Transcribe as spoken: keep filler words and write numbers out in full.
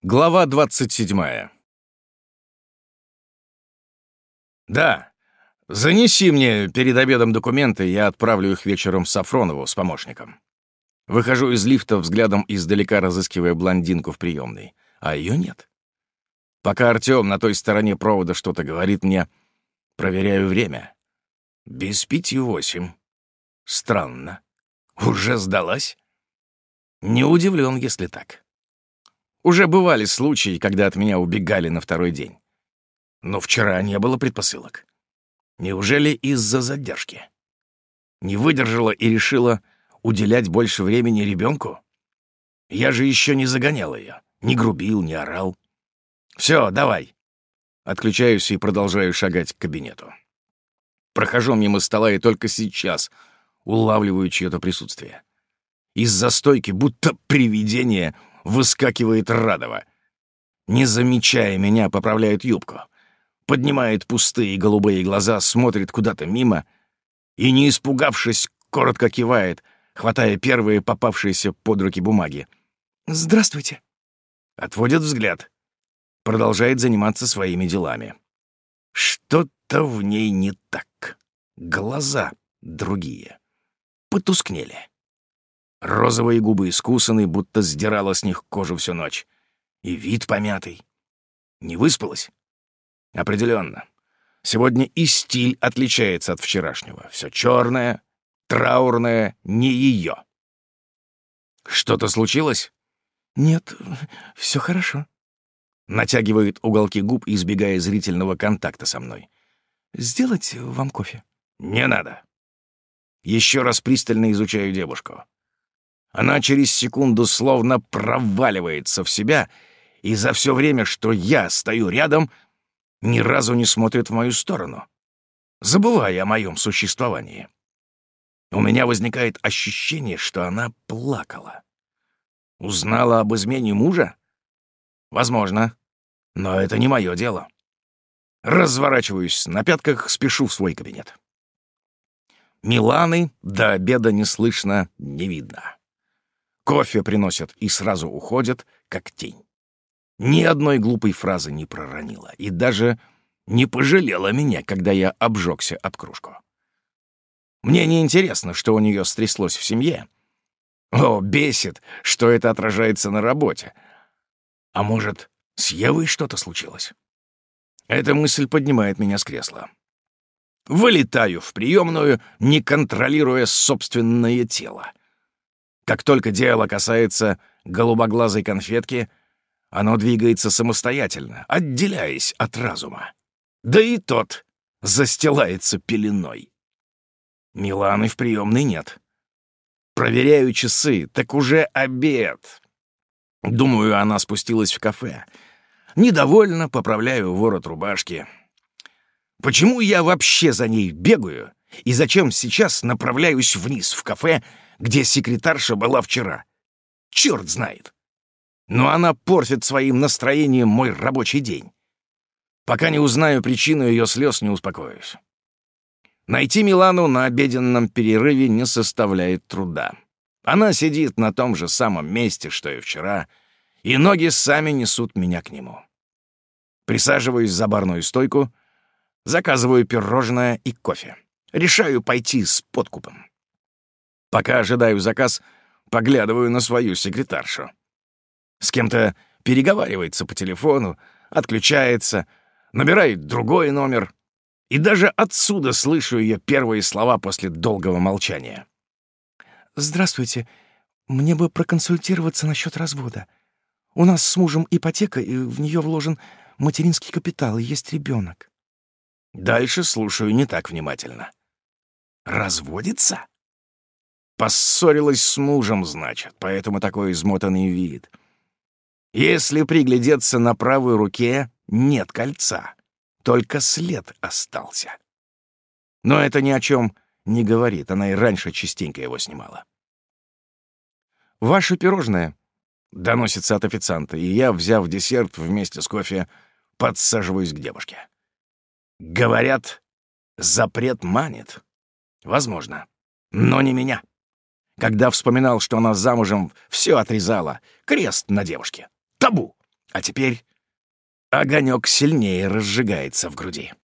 Глава двадцать седьмая. «Да, занеси мне перед обедом документы, я отправлю их вечером Сафронову с помощником». Выхожу из лифта, взглядом издалека разыскивая блондинку в приемной, а ее нет. Пока Артем на той стороне провода что-то говорит мне, проверяю время. Без пяти восемь. Странно. Уже сдалась? Не удивлен, если так. Уже бывали случаи, когда от меня убегали на второй день. Но вчера не было предпосылок. Неужели из-за задержки? Не выдержала и решила уделять больше времени ребенку? Я же еще не загонял ее, не грубил, не орал. Все, давай. Отключаюсь и продолжаю шагать к кабинету. Прохожу мимо стола и только сейчас улавливаю чье-то присутствие. Из-за стойки, будто привидение, выскакивает Радова. Не замечая меня, поправляет юбку. Поднимает пустые голубые глаза, смотрит куда-то мимо и, не испугавшись, коротко кивает, хватая первые попавшиеся под руки бумаги. «Здравствуйте». Отводит взгляд. Продолжает заниматься своими делами. Что-то в ней не так. Глаза другие. Потускнели. Розовые губы искусаны, будто сдирала с них кожу всю ночь. И вид помятый. Не выспалась? Определенно. Сегодня и стиль отличается от вчерашнего. Все черное, траурное, не ее. Что-то случилось? Нет, все хорошо. Натягивает уголки губ, избегая зрительного контакта со мной. Сделать вам кофе? Не надо. Еще раз пристально изучаю девушку. Она через секунду словно проваливается в себя, и за все время, что я стою рядом, ни разу не смотрит в мою сторону, забывая о моем существовании. У меня возникает ощущение, что она плакала. Узнала об измене мужа? Возможно, но это не мое дело. Разворачиваюсь на пятках, спешу в свой кабинет. Миланы до обеда не слышно, не видно. Кофе приносят и сразу уходят, как тень. Ни одной глупой фразы не проронила и даже не пожалела меня, когда я обжегся об кружку. Мне не интересно, что у нее стряслось в семье. О, бесит, что это отражается на работе. А может, с Евой что-то случилось? Эта мысль поднимает меня с кресла. Вылетаю в приемную, не контролируя собственное тело. Как только дело касается голубоглазой конфетки, оно двигается самостоятельно, отделяясь от разума. Да и тот застилается пеленой. Миланы в приемной нет. Проверяю часы, так уже обед. Думаю, она спустилась в кафе. Недовольно поправляю ворот рубашки. Почему я вообще за ней бегаю? И зачем сейчас направляюсь вниз в кафе, где секретарша была вчера? Черт знает. Но она портит своим настроением мой рабочий день. Пока не узнаю причину ее слез, не успокоюсь. Найти Милану на обеденном перерыве не составляет труда. Она сидит на том же самом месте, что и вчера, и ноги сами несут меня к нему. Присаживаюсь за барную стойку, заказываю пирожное и кофе. Решаю пойти с подкупом. Пока ожидаю заказ, поглядываю на свою секретаршу. С кем-то переговаривается по телефону, отключается, набирает другой номер. И даже отсюда слышу ее первые слова после долгого молчания. «Здравствуйте. Мне бы проконсультироваться насчет развода. У нас с мужем ипотека, и в нее вложен материнский капитал, и есть ребенок». Дальше слушаю не так внимательно. «Разводится?» Поссорилась с мужем, значит, поэтому такой измотанный вид. Если приглядеться, на правой руке нет кольца, только след остался. Но это ни о чем не говорит, она и раньше частенько его снимала. «Ваше пирожное», — доносится от официанта, и я, взяв десерт вместе с кофе, подсаживаюсь к девушке. Говорят, запрет манит. Возможно, но не меня. Когда вспоминал, что она замужем, все отрезала. Крест на девушке. Табу. А теперь огонек сильнее разжигается в груди.